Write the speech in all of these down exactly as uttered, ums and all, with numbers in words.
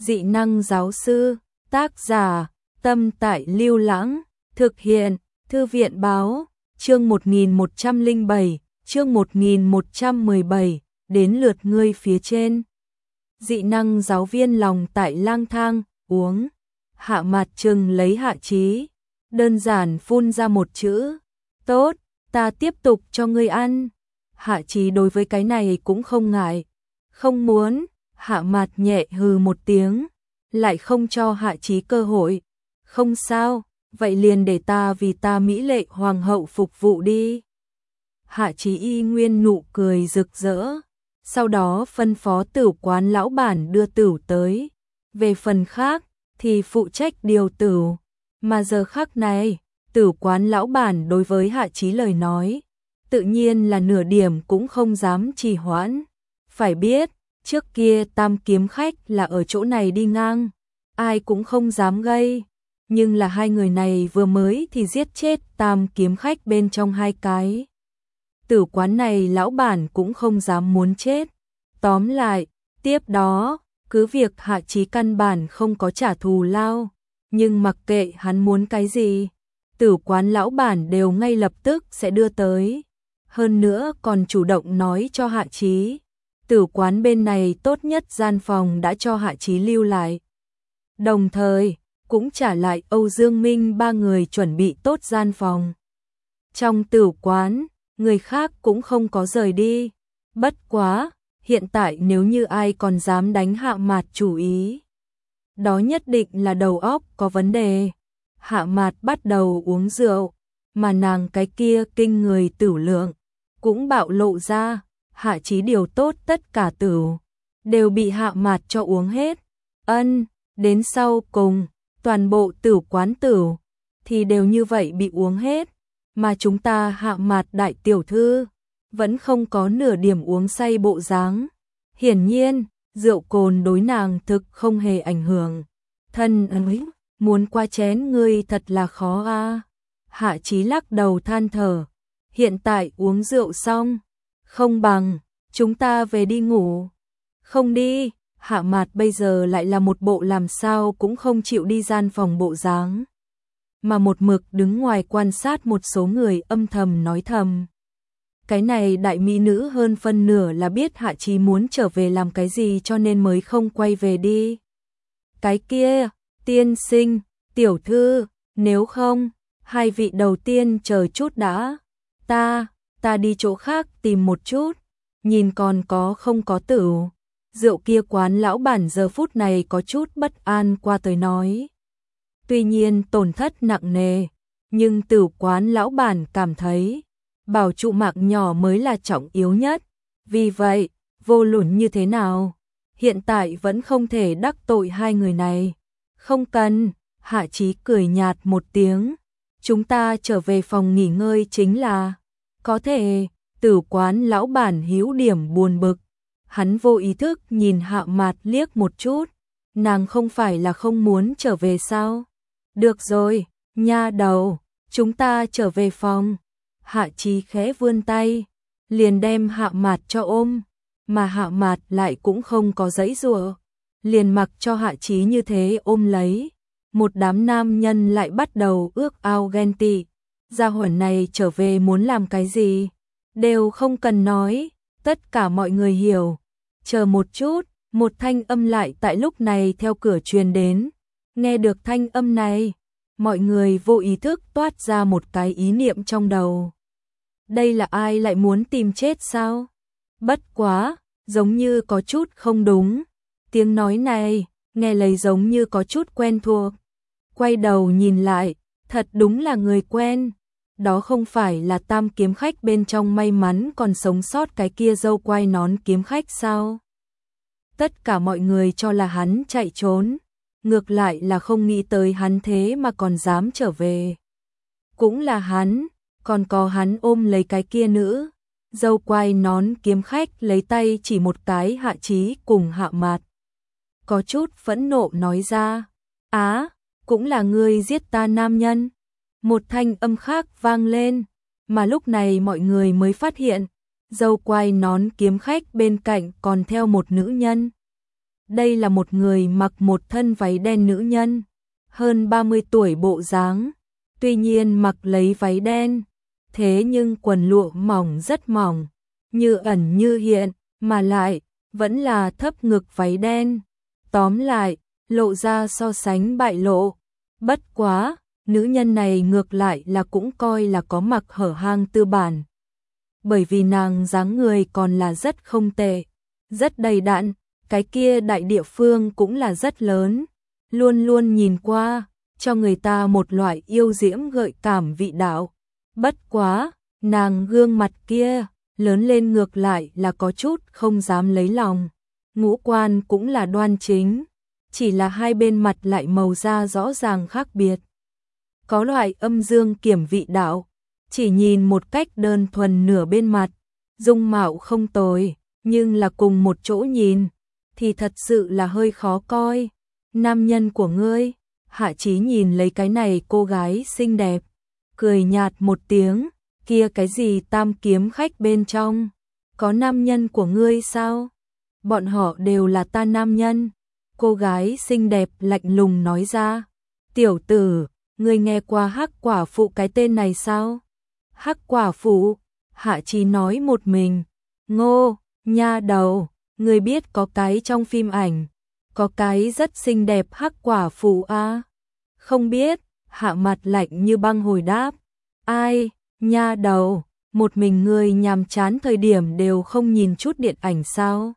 Dị năng giáo sư, tác giả, Tâm Tại Lưu Lãng, thực hiện, Thư viện báo, chương một nghìn một trăm lẻ bảy, chương một nghìn một trăm mười bảy, đến lượt ngươi phía trên. Dị năng giáo viên lòng tại lang thang, uống, Hạ Mạt Trừng lấy Hạ Chí, đơn giản phun ra một chữ, tốt, ta tiếp tục cho ngươi ăn. Hạ Chí đối với cái này cũng không ngại, không muốn. Hạ Mạt nhẹ hừ một tiếng, lại không cho Hạ Chí cơ hội. Không sao, vậy liền để ta vì ta mỹ lệ hoàng hậu phục vụ đi. Hạ Chí y nguyên nụ cười rực rỡ, sau đó phân phó tửu quán lão bản đưa tửu tới. Về phần khác thì phụ trách điều tửu, mà giờ khắc này, tửu quán lão bản đối với Hạ Chí lời nói, tự nhiên là nửa điểm cũng không dám trì hoãn. Phải biết, trước kia Tam kiếm khách là ở chỗ này đi ngang, ai cũng không dám gây, nhưng là hai người này vừa mới thì giết chết Tam kiếm khách bên trong hai cái. Tử quán này lão bản cũng không dám muốn chết. Tóm lại, tiếp đó, cứ việc Hạ Chí căn bản không có trả thù lao, nhưng mặc kệ hắn muốn cái gì, tử quán lão bản đều ngay lập tức sẽ đưa tới. Hơn nữa còn chủ động nói cho Hạ Chí, tử quán bên này tốt nhất gian phòng đã cho Hạ Chí lưu lại. Đồng thời, cũng trả lại Âu Dương Minh ba người chuẩn bị tốt gian phòng. Trong tử quán, người khác cũng không có rời đi. Bất quá, hiện tại nếu như ai còn dám đánh Hạ Mạt chủ ý, đó nhất định là đầu óc có vấn đề. Hạ Mạt bắt đầu uống rượu, mà nàng cái kia kinh người tửu lượng cũng bạo lộ ra. Hạ Chí điều tốt tất cả tửu đều bị Hạ Mạt cho uống hết. Ân, đến sau cùng, toàn bộ tửu quán tửu thì đều như vậy bị uống hết, mà chúng ta Hạ Mạt đại tiểu thư vẫn không có nửa điểm uống say bộ dáng. Hiển nhiên, rượu cồn đối nàng thực không hề ảnh hưởng. Thân ấy, muốn qua chén ngươi thật là khó a. Hạ Chí lắc đầu than thở, hiện tại uống rượu xong, không bằng chúng ta về đi ngủ. Không đi. Hạ Mạt bây giờ lại là một bộ làm sao cũng không chịu đi gian phòng bộ dáng, mà một mực đứng ngoài quan sát một số người âm thầm nói thầm. Cái này đại mỹ nữ hơn phân nửa là biết Hạ Chí muốn trở về làm cái gì cho nên mới không quay về đi. Cái kia, tiên sinh, tiểu thư, nếu không, hai vị đầu tiên chờ chút đã. Ta, ta đi chỗ khác tìm một chút, nhìn còn có không có tửu. Rượu kia quán lão bản giờ phút này có chút bất an qua tới nói. Tuy nhiên tổn thất nặng nề, nhưng tửu quán lão bản cảm thấy bảo trụ mạng nhỏ mới là trọng yếu nhất. Vì vậy, vô luận như thế nào, hiện tại vẫn không thể đắc tội hai người này. Không cần. Hạ Chí cười nhạt một tiếng, chúng ta trở về phòng nghỉ ngơi chính là. Có thể. Tửu quán lão bản hữu điểm buồn bực. Hắn vô ý thức nhìn Hạ Mạt liếc một chút, nàng không phải là không muốn trở về sao? Được rồi, nha đầu, chúng ta trở về phòng. Hạ Chí khẽ vươn tay, liền đem Hạ Mạt cho ôm, mà Hạ Mạt lại cũng không có giãy giụa, liền mặc cho Hạ Chí như thế ôm lấy. Một đám nam nhân lại bắt đầu ước ao ghen tị, gia hỏa này trở về muốn làm cái gì? Đều không cần nói, tất cả mọi người hiểu. Chờ một chút, một thanh âm lại tại lúc này theo cửa truyền đến. Nghe được thanh âm này, mọi người vô ý thức toát ra một cái ý niệm trong đầu. Đây là ai lại muốn tìm chết sao? Bất quá, giống như có chút không đúng. Tiếng nói này, nghe lấy giống như có chút quen thuộc. Quay đầu nhìn lại, thật đúng là người quen. Đó không phải là Tam kiếm khách bên trong may mắn còn sống sót cái kia dâu quai nón kiếm khách sao? Tất cả mọi người cho là hắn chạy trốn, ngược lại là không nghĩ tới hắn thế mà còn dám trở về. Cũng là hắn, còn có hắn ôm lấy cái kia nữ dâu quai nón kiếm khách, lấy tay chỉ một cái Hạ Chí cùng Hạ Mạt. Có chút phẫn nộ nói ra, á, cũng là ngươi giết ta nam nhân. Một thanh âm khác vang lên, mà lúc này mọi người mới phát hiện, dâu quai nón kiếm khách bên cạnh còn theo một nữ nhân. Đây là một người mặc một thân váy đen nữ nhân, hơn ba mươi tuổi bộ dáng, tuy nhiên mặc lấy váy đen, thế nhưng quần lụa mỏng rất mỏng, như ẩn như hiện, mà lại vẫn là thấp ngực váy đen. Tóm lại, lộ ra so sánh bại lộ. Bất quá, nữ nhân này ngược lại là cũng coi là có mặc hở hang tư bản. Bởi vì nàng dáng người còn là rất không tệ, rất đầy đặn, cái kia đại địa phương cũng là rất lớn, luôn luôn nhìn qua, cho người ta một loại yêu diễm gợi cảm vị đạo. Bất quá, nàng gương mặt kia, lớn lên ngược lại là có chút không dám lấy lòng. Ngũ quan cũng là đoan chính, chỉ là hai bên mặt lại màu da rõ ràng khác biệt. Có loại âm dương kiểm vị đạo, chỉ nhìn một cách đơn thuần nửa bên mặt, dung mạo không tồi, nhưng là cùng một chỗ nhìn, thì thật sự là hơi khó coi. Nam nhân của ngươi, Hạ Chí nhìn lấy cái này cô gái xinh đẹp, cười nhạt một tiếng, kia cái gì tam kiếm khách bên trong, có nam nhân của ngươi sao? Bọn họ đều là ta nam nhân. Cô gái xinh đẹp lạnh lùng nói ra. Tiểu tử, ngươi nghe qua Hắc Quả Phụ cái tên này sao? Hắc Quả Phụ, Hạ Chí nói một mình. Ngô, nha đầu, ngươi biết có cái trong phim ảnh, có cái rất xinh đẹp Hắc Quả Phụ à? Không biết, Hạ mặt lạnh như băng hồi đáp. Ai, nha đầu, một mình ngươi nhàm chán thời điểm đều không nhìn chút điện ảnh sao?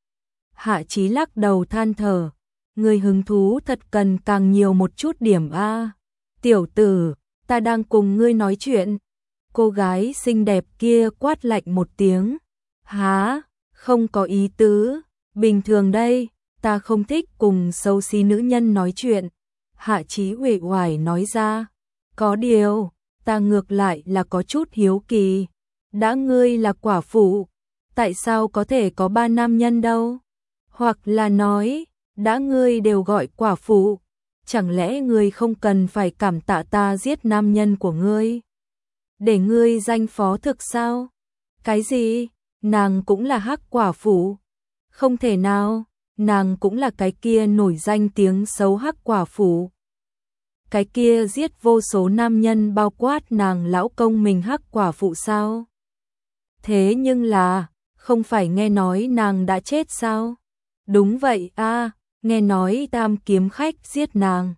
Hạ Chí lắc đầu than thở, người hứng thú thật cần càng nhiều một chút điểm a. Tiểu tử, ta đang cùng ngươi nói chuyện. Cô gái xinh đẹp kia quát lạnh một tiếng. Hả, không có ý tứ, bình thường đây, ta không thích cùng xấu xí nữ nhân nói chuyện. Hạ Chí uể oải nói ra. Có điều, ta ngược lại là có chút hiếu kỳ. Đã ngươi là quả phụ, tại sao có thể có ba nam nhân đâu? Hoặc là nói, đã ngươi đều gọi quả phụ, chẳng lẽ ngươi không cần phải cảm tạ ta giết nam nhân của ngươi? Để ngươi danh phó thực sao? Cái gì? Nàng cũng là Hắc Quả Phụ? Không thể nào, nàng cũng là cái kia nổi danh tiếng xấu Hắc Quả Phụ. Cái kia giết vô số nam nhân bao quát nàng lão công mình Hắc Quả Phụ sao? Thế nhưng là, không phải nghe nói nàng đã chết sao? Đúng vậy a, nghe nói Tam Kiếm Khách giết nàng.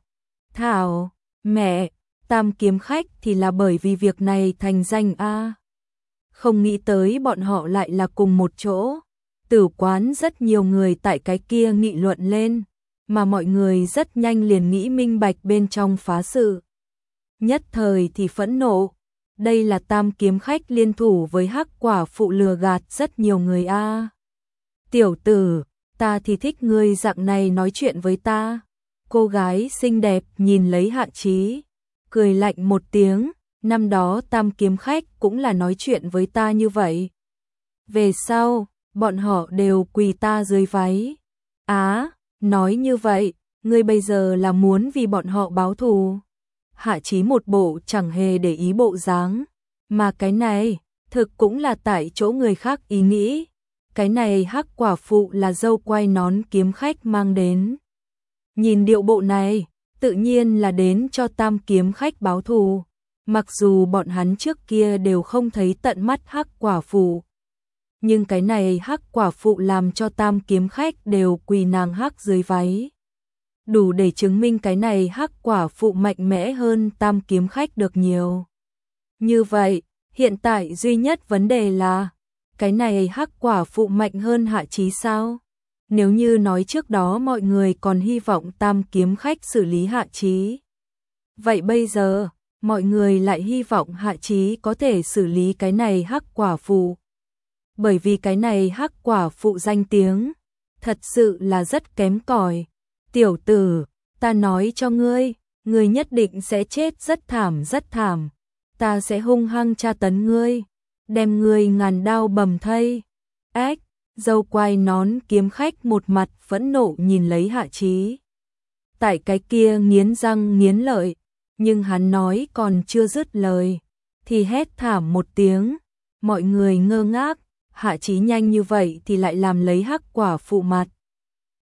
Thảo, mẹ, Tam Kiếm Khách thì là bởi vì việc này thành danh a. Không nghĩ tới bọn họ lại là cùng một chỗ. Tử quán rất nhiều người tại cái kia nghị luận lên, mà mọi người rất nhanh liền nghĩ minh bạch bên trong phá sự. Nhất thời thì phẫn nộ, đây là Tam Kiếm Khách liên thủ với Hắc Quả Phụ lừa gạt rất nhiều người a. Tiểu tử, ta thì thích ngươi dạng này nói chuyện với ta. Cô gái xinh đẹp nhìn lấy Hạ Chí, cười lạnh một tiếng, năm đó Tam Kiếm Khách cũng là nói chuyện với ta như vậy. Về sau, bọn họ đều quỳ ta dưới váy. Á, nói như vậy, ngươi bây giờ là muốn vì bọn họ báo thù. Hạ Chí một bộ chẳng hề để ý bộ dáng, mà cái này, thực cũng là tại chỗ người khác ý nghĩ. Cái này Hắc Quả Phụ là dâu quay nón kiếm khách mang đến. Nhìn điệu bộ này, tự nhiên là đến cho Tam Kiếm Khách báo thù. Mặc dù bọn hắn trước kia đều không thấy tận mắt Hắc Quả Phụ, nhưng cái này Hắc Quả Phụ làm cho Tam Kiếm Khách đều quỳ nàng hắc dưới váy. Đủ để chứng minh cái này Hắc Quả Phụ mạnh mẽ hơn Tam Kiếm Khách được nhiều. Như vậy, hiện tại duy nhất vấn đề là, cái này Hắc Quả Phụ mạnh hơn Hạ Chí sao? Nếu như nói trước đó mọi người còn hy vọng Tam Kiếm Khách xử lý Hạ Chí, vậy bây giờ, mọi người lại hy vọng Hạ Chí có thể xử lý cái này Hắc Quả Phụ. Bởi vì cái này Hắc Quả Phụ danh tiếng, thật sự là rất kém cỏi. Tiểu tử, ta nói cho ngươi, ngươi nhất định sẽ chết rất thảm rất thảm. Ta sẽ hung hăng tra tấn ngươi, đem ngươi ngàn đao bầm thây. Ếch, dâu quai nón kiếm khách một mặt phẫn nộ nhìn lấy Hạ Chí. Tại cái kia nghiến răng nghiến lợi, nhưng hắn nói còn chưa dứt lời, thì hét thảm một tiếng, mọi người ngơ ngác, Hạ Chí nhanh như vậy thì lại làm lấy Hắc Quả Phụ mặt.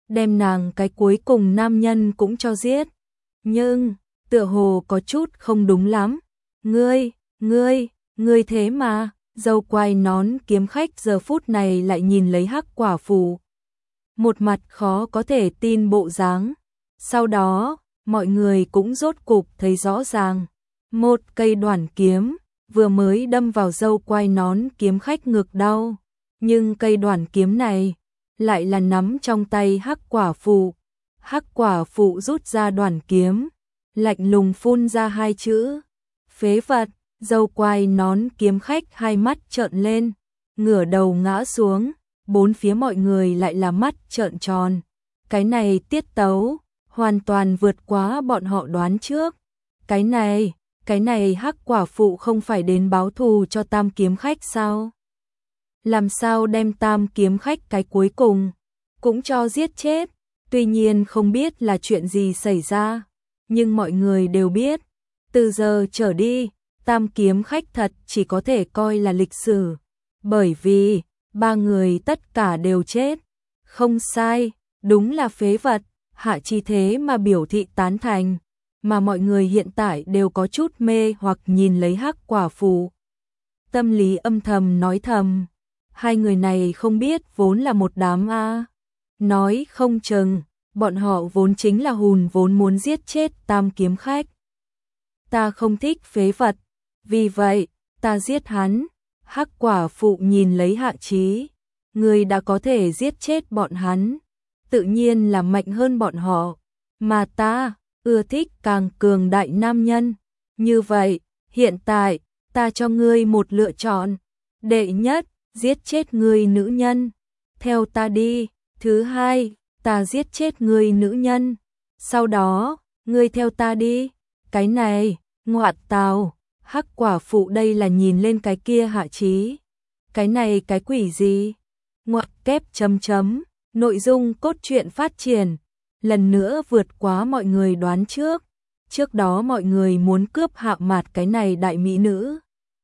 đem nàng cái cuối cùng nam nhân cũng cho giết. Nhưng, tựa hồ có chút không đúng lắm. Ngươi, ngươi, ngươi thế mà, dâu quai nón kiếm khách giờ phút này lại nhìn lấy Hắc Quả Phụ. Một mặt khó có thể tin bộ dáng. Sau đó, mọi người cũng rốt cục thấy rõ ràng. Một cây đoản kiếm, vừa mới đâm vào dâu quai nón kiếm khách ngực đau. Nhưng cây đoản kiếm này, lại là nắm trong tay Hắc Quả Phụ. Hắc Quả Phụ rút ra đoản kiếm, lạnh lùng phun ra hai chữ. Phế vật, dâu quai nón kiếm khách hai mắt trợn lên, ngửa đầu ngã xuống, bốn phía mọi người lại là mắt trợn tròn. Cái này tiết tấu, hoàn toàn vượt quá bọn họ đoán trước. Cái này, cái này Hắc Quả Phụ không phải đến báo thù cho Tam kiếm khách sao? Làm sao đem Tam kiếm khách cái cuối cùng cũng cho giết chết? Tuy nhiên không biết là chuyện gì xảy ra, nhưng mọi người đều biết, từ giờ trở đi, Tam kiếm khách thật chỉ có thể coi là lịch sử, bởi vì ba người tất cả đều chết. Không sai, đúng là phế vật. Hạ Chi thế mà biểu thị tán thành, mà mọi người hiện tại đều có chút mê hoặc nhìn lấy Hắc Quả Phụ. Tâm lý âm thầm nói thầm, hai người này không biết vốn là một đám a. Nói không chừng, bọn họ vốn chính là hùn vốn muốn giết chết Tam kiếm khách. Ta không thích phế vật, vì vậy, ta giết hắn. Hắc Quả Phụ nhìn lấy Hạ Chí, người đã có thể giết chết bọn hắn, tự nhiên là mạnh hơn bọn họ, mà ta ưa thích càng cường đại nam nhân. Như vậy, hiện tại, ta cho ngươi một lựa chọn. Đệ nhất, giết chết ngươi nữ nhân, theo ta đi. Thứ hai, ta giết chết ngươi nữ nhân, sau đó, ngươi theo ta đi. Cái này, ngoại tào, Hắc Quả Phụ đây là nhìn lên cái kia Hạ Chí. Cái này cái quỷ gì? Ngoặc kép chấm chấm, nội dung cốt truyện phát triển, lần nữa vượt quá mọi người đoán trước. Trước đó mọi người muốn cướp Hạ Mạt cái này đại mỹ nữ,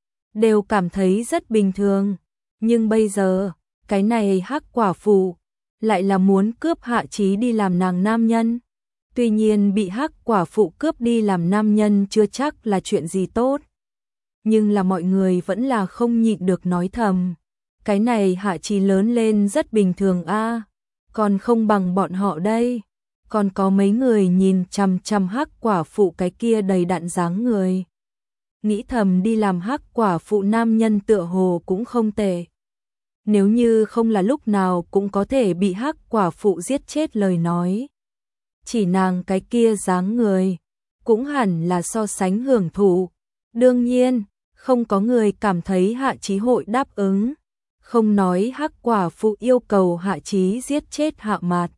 đều cảm thấy rất bình thường. Nhưng bây giờ, cái này Hắc Quả Phụ, lại là muốn cướp Hạ Chí đi làm nàng nam nhân. Tuy nhiên bị Hắc Quả Phụ cướp đi làm nam nhân chưa chắc là chuyện gì tốt. Nhưng là mọi người vẫn là không nhịn được nói thầm. Cái này Hạ Chí lớn lên rất bình thường a, còn không bằng bọn họ đây. Còn có mấy người nhìn chằm chằm Hắc Quả Phụ cái kia đầy đặn dáng người. Nghĩ thầm đi làm Hắc Quả Phụ nam nhân tựa hồ cũng không tệ. Nếu như không là lúc nào cũng có thể bị Hắc Quả Phụ giết chết lời nói, chỉ nàng cái kia dáng người, cũng hẳn là so sánh hưởng thụ. Đương nhiên, không có người cảm thấy Hạ Chí hội đáp ứng. Không nói Hắc Quả Phụ yêu cầu Hạ Chí giết chết Hạ Mạt.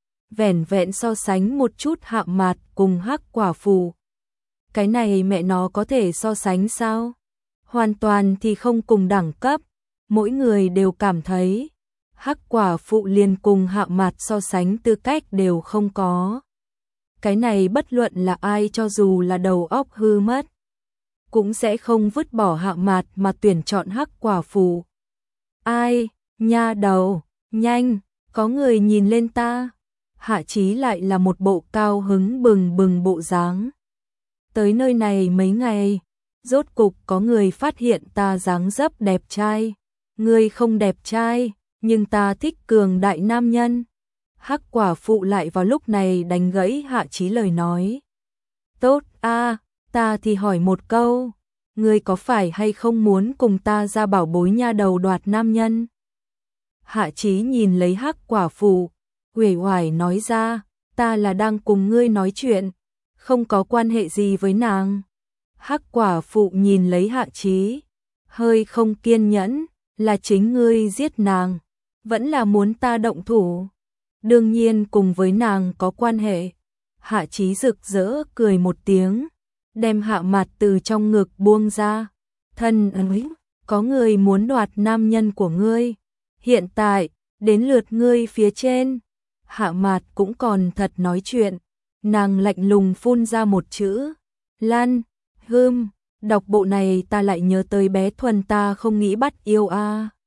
Vẻn vẹn so sánh một chút Hạ Mạt cùng Hắc Quả Phụ. Cái này mẹ nó có thể so sánh sao? Hoàn toàn thì không cùng đẳng cấp. Mỗi người đều cảm thấy Hắc Quả Phụ liền cùng Hạ Mạt so sánh tư cách đều không có. Cái này bất luận là ai cho dù là đầu óc hư mất, cũng sẽ không vứt bỏ Hạ Mạt mà tuyển chọn Hắc Quả Phụ. Ai, nha đầu, nhanh, có người nhìn lên ta. Hạ Chí lại là một bộ cao hứng bừng bừng bộ dáng. Tới nơi này mấy ngày, rốt cục có người phát hiện ta dáng dấp đẹp trai. Ngươi không đẹp trai, nhưng ta thích cường đại nam nhân. Hắc Quả Phụ lại vào lúc này đánh gãy Hạ Chí lời nói. Tốt a, ta thì hỏi một câu, ngươi có phải hay không muốn cùng ta ra bảo bối nha đầu đoạt nam nhân? Hạ Chí nhìn lấy Hắc Quả Phụ, uể oải nói ra, ta là đang cùng ngươi nói chuyện, không có quan hệ gì với nàng. Hắc Quả Phụ nhìn lấy Hạ Chí, hơi không kiên nhẫn, là chính ngươi giết nàng, vẫn là muốn ta động thủ? Đương nhiên cùng với nàng có quan hệ. Hạ Chí rực rỡ cười một tiếng, đem Hạ Mạt từ trong ngực buông ra. Thân ơi, có người muốn đoạt nam nhân của ngươi. Hiện tại, đến lượt ngươi phía trên. Hạ Mạt cũng còn thật nói chuyện. Nàng lạnh lùng phun ra một chữ. Lan, hươm, đọc bộ này ta lại nhớ tới bé Thuần ta không nghĩ bắt yêu a.